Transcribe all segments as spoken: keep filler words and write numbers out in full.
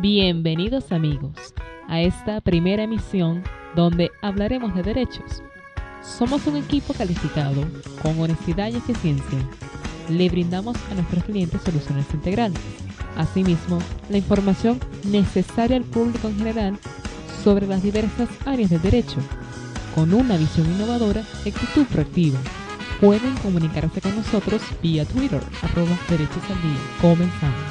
Bienvenidos amigos a esta primera emisión donde hablaremos de derechos. Somos un equipo calificado con honestidad y eficiencia. Le brindamos a nuestros clientes soluciones integrales. Asimismo, la información necesaria al público en general sobre las diversas áreas del derecho, con una visión innovadora y actitud proactiva. Pueden comunicarse con nosotros vía Twitter, arroba derechos al día. Comenzamos.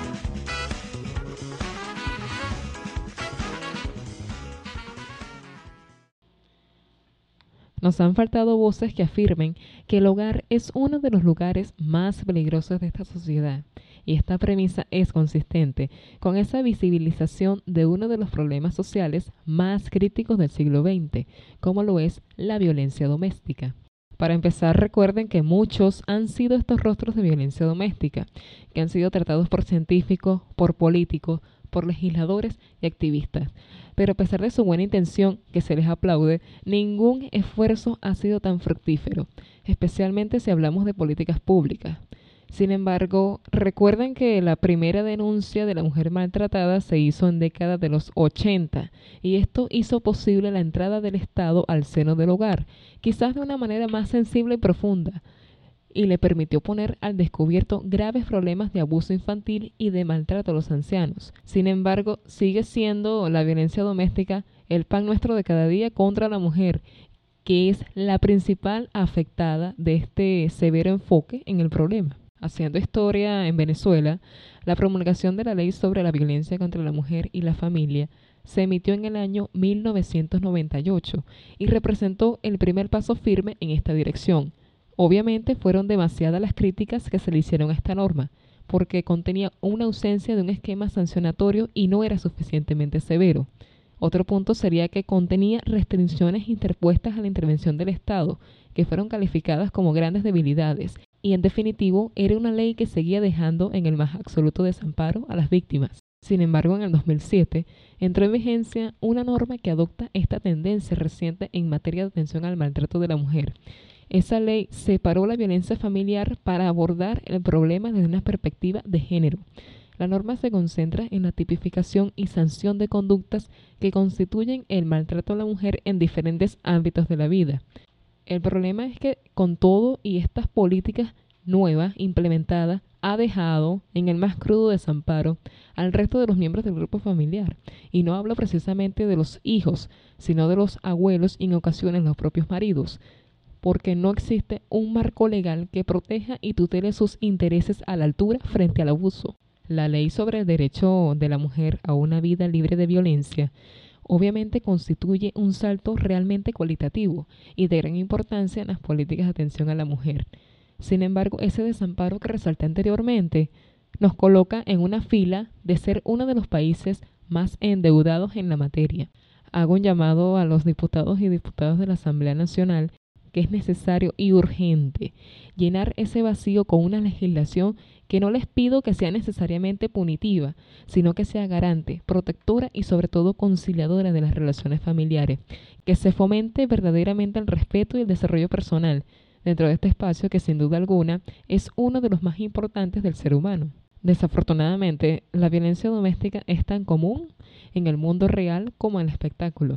Nos han faltado voces que afirmen que el hogar es uno de los lugares más peligrosos de esta sociedad, y esta premisa es consistente con esa visibilización de uno de los problemas sociales más críticos del siglo veinte, como lo es la violencia doméstica. Para empezar, recuerden que muchos han sido estos rostros de violencia doméstica, que han sido tratados por científicos, por políticos, por legisladores y activistas. Pero a pesar de su buena intención, que se les aplaude, ningún esfuerzo ha sido tan fructífero, especialmente si hablamos de políticas públicas. Sin embargo, recuerden que la primera denuncia de la mujer maltratada se hizo en década de los ochenta, y esto hizo posible la entrada del Estado al seno del hogar, quizás de una manera más sensible y profunda, y le permitió poner al descubierto graves problemas de abuso infantil y de maltrato a los ancianos. Sin embargo, sigue siendo la violencia doméstica el pan nuestro de cada día contra la mujer, que es la principal afectada de este severo enfoque en el problema. Haciendo historia en Venezuela, la promulgación de la Ley sobre la Violencia contra la Mujer y la Familia se emitió en el año mil novecientos noventa y ocho y representó el primer paso firme en esta dirección. Obviamente fueron demasiadas las críticas que se le hicieron a esta norma, porque contenía una ausencia de un esquema sancionatorio y no era suficientemente severo. Otro punto sería que contenía restricciones interpuestas a la intervención del Estado, que fueron calificadas como grandes debilidades, y en definitivo era una ley que seguía dejando en el más absoluto desamparo a las víctimas. Sin embargo, en el dos mil siete entró en vigencia una norma que adopta esta tendencia reciente en materia de atención al maltrato de la mujer. Esa ley separó la violencia familiar para abordar el problema desde una perspectiva de género. La norma se concentra en la tipificación y sanción de conductas que constituyen el maltrato a la mujer en diferentes ámbitos de la vida. El problema es que con todo y estas políticas nuevas implementadas ha dejado en el más crudo desamparo al resto de los miembros del grupo familiar. Y no hablo precisamente de los hijos, sino de los abuelos y en ocasiones los propios maridos, porque no existe un marco legal que proteja y tutele sus intereses a la altura frente al abuso. La ley sobre el derecho de la mujer a una vida libre de violencia obviamente constituye un salto realmente cualitativo y de gran importancia en las políticas de atención a la mujer. Sin embargo, ese desamparo que resalté anteriormente nos coloca en una fila de ser uno de los países más endeudados en la materia. Hago un llamado a los diputados y diputadas de la Asamblea Nacional que es necesario y urgente llenar ese vacío con una legislación que no les pido que sea necesariamente punitiva, sino que sea garante, protectora y sobre todo conciliadora de las relaciones familiares, que se fomente verdaderamente el respeto y el desarrollo personal dentro de este espacio que sin duda alguna es uno de los más importantes del ser humano. Desafortunadamente, la violencia doméstica es tan común en el mundo real como en el espectáculo.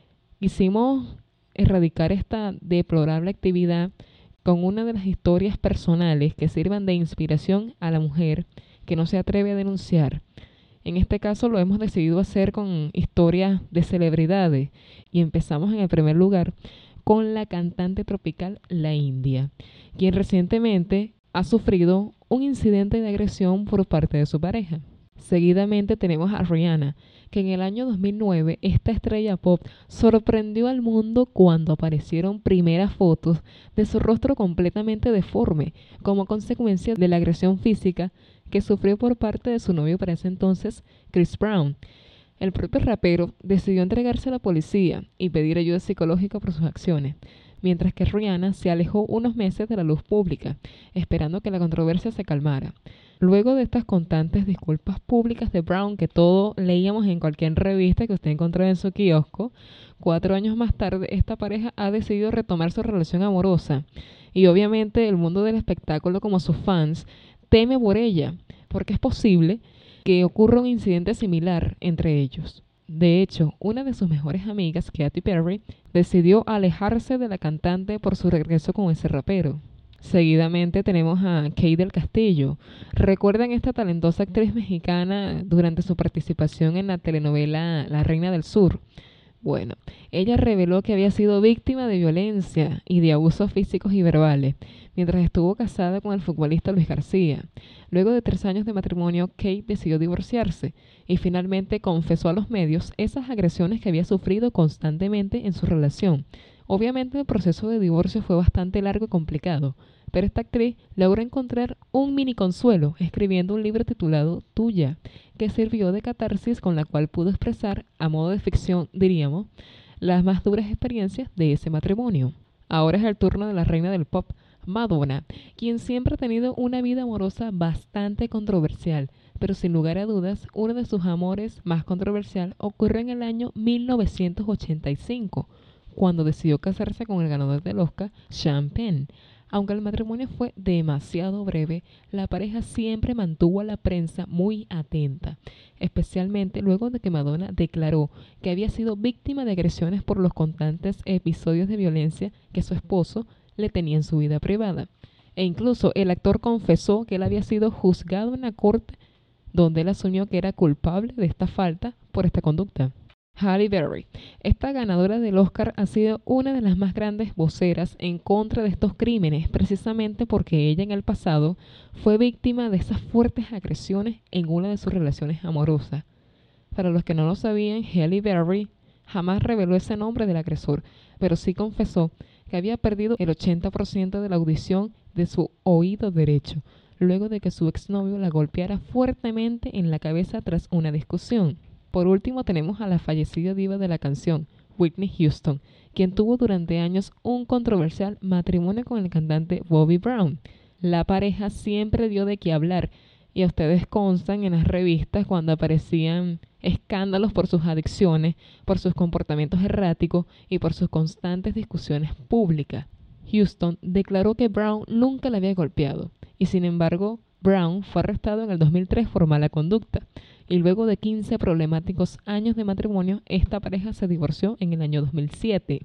Quisimos erradicar esta deplorable actividad con una de las historias personales que sirvan de inspiración a la mujer que no se atreve a denunciar. En este caso lo hemos decidido hacer con historias de celebridades y empezamos en el primer lugar con la cantante tropical La India, quien recientemente ha sufrido un incidente de agresión por parte de su pareja. Seguidamente tenemos a Rihanna, que en el año dos mil nueve esta estrella pop sorprendió al mundo cuando aparecieron primeras fotos de su rostro completamente deforme como consecuencia de la agresión física que sufrió por parte de su novio para ese entonces, Chris Brown. El propio rapero decidió entregarse a la policía y pedir ayuda psicológica por sus acciones, mientras que Rihanna se alejó unos meses de la luz pública, esperando que la controversia se calmara. Luego de estas constantes disculpas públicas de Brown, que todo leíamos en cualquier revista que usted encontrara en su kiosco, cuatro años más tarde esta pareja ha decidido retomar su relación amorosa. Y obviamente el mundo del espectáculo, como sus fans, teme por ella, porque es posible que ocurra un incidente similar entre ellos. De hecho, una de sus mejores amigas, Katy Perry, decidió alejarse de la cantante por su regreso con ese rapero. Seguidamente tenemos a Kate del Castillo. ¿Recuerdan esta talentosa actriz mexicana durante su participación en la telenovela La Reina del Sur? Bueno, ella reveló que había sido víctima de violencia y de abusos físicos y verbales mientras estuvo casada con el futbolista Luis García. Luego de tres años de matrimonio, Kate decidió divorciarse y finalmente confesó a los medios esas agresiones que había sufrido constantemente en su relación. Obviamente el proceso de divorcio fue bastante largo y complicado, pero esta actriz logró encontrar un mini consuelo escribiendo un libro titulado Tuya, que sirvió de catarsis con la cual pudo expresar, a modo de ficción diríamos, las más duras experiencias de ese matrimonio. Ahora es el turno de la reina del pop, Madonna, quien siempre ha tenido una vida amorosa bastante controversial, pero sin lugar a dudas, uno de sus amores más controversial ocurrió en el año mil novecientos ochenta y cinco, cuando decidió casarse con el ganador del Oscar, Sean Penn. Aunque el matrimonio fue demasiado breve, la pareja siempre mantuvo a la prensa muy atenta, especialmente luego de que Madonna declaró que había sido víctima de agresiones por los constantes episodios de violencia que su esposo le tenía en su vida privada. E incluso el actor confesó que él había sido juzgado en la corte, donde él asumió que era culpable de esta falta por esta conducta. Halle Berry, esta ganadora del Oscar, ha sido una de las más grandes voceras en contra de estos crímenes, precisamente porque ella en el pasado fue víctima de esas fuertes agresiones en una de sus relaciones amorosas. Para los que no lo sabían, Halle Berry jamás reveló ese nombre del agresor, pero sí confesó que había perdido el ochenta por ciento de la audición de su oído derecho, luego de que su exnovio la golpeara fuertemente en la cabeza tras una discusión. Por último tenemos a la fallecida diva de la canción, Whitney Houston, quien tuvo durante años un controversial matrimonio con el cantante Bobby Brown. La pareja siempre dio de qué hablar, y a ustedes constan en las revistas cuando aparecían escándalos por sus adicciones, por sus comportamientos erráticos y por sus constantes discusiones públicas. Houston declaró que Brown nunca la había golpeado, y sin embargo, Brown fue arrestado en el dos mil tres por mala conducta. Y luego de quince problemáticos años de matrimonio, esta pareja se divorció en el año dos mil siete.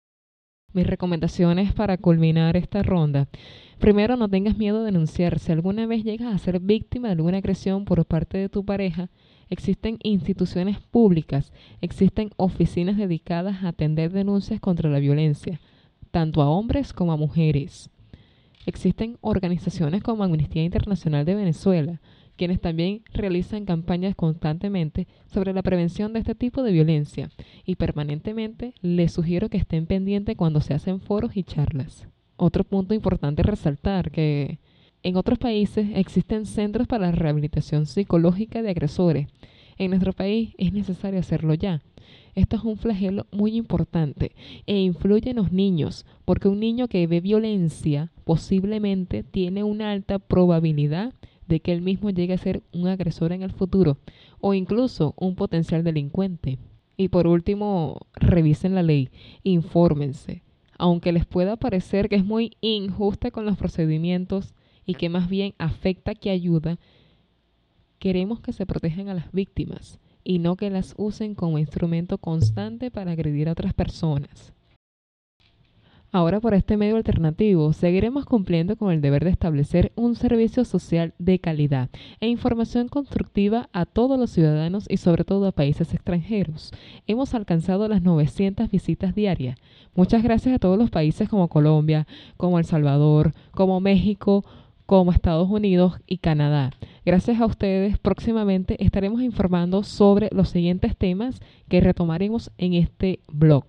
Mis recomendaciones para culminar esta ronda. Primero, no tengas miedo de denunciar. Si alguna vez llegas a ser víctima de alguna agresión por parte de tu pareja, existen instituciones públicas, existen oficinas dedicadas a atender denuncias contra la violencia, tanto a hombres como a mujeres. Existen organizaciones como Amnistía Internacional de Venezuela, quienes también realizan campañas constantemente sobre la prevención de este tipo de violencia, y permanentemente les sugiero que estén pendientes cuando se hacen foros y charlas. Otro punto importante es resaltar que en otros países existen centros para la rehabilitación psicológica de agresores. En nuestro país es necesario hacerlo ya. Esto es un flagelo muy importante e influye en los niños, porque un niño que ve violencia posiblemente tiene una alta probabilidad de que él mismo llegue a ser un agresor en el futuro o incluso un potencial delincuente. Y por último, revisen la ley, infórmense. Aunque les pueda parecer que es muy injusta con los procedimientos y que más bien afecta que ayuda, queremos que se protejan a las víctimas y no que las usen como instrumento constante para agredir a otras personas. Ahora, por este medio alternativo, seguiremos cumpliendo con el deber de establecer un servicio social de calidad e información constructiva a todos los ciudadanos y sobre todo a países extranjeros. Hemos alcanzado las novecientas visitas diarias. Muchas gracias a todos los países como Colombia, como El Salvador, como México, como Estados Unidos y Canadá. Gracias a ustedes, próximamente estaremos informando sobre los siguientes temas que retomaremos en este blog.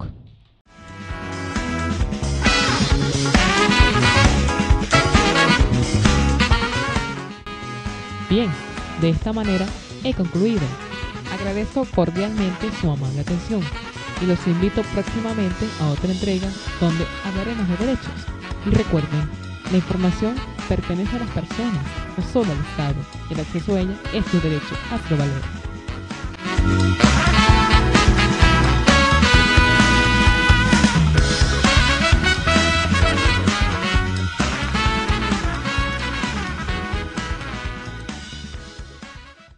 Bien, de esta manera he concluido. Agradezco cordialmente su amable atención y los invito próximamente a otra entrega donde hablaremos de derechos. Y recuerden, la información pertenece a las personas, no solo al Estado. El acceso a ella es su derecho. Hazlo valer.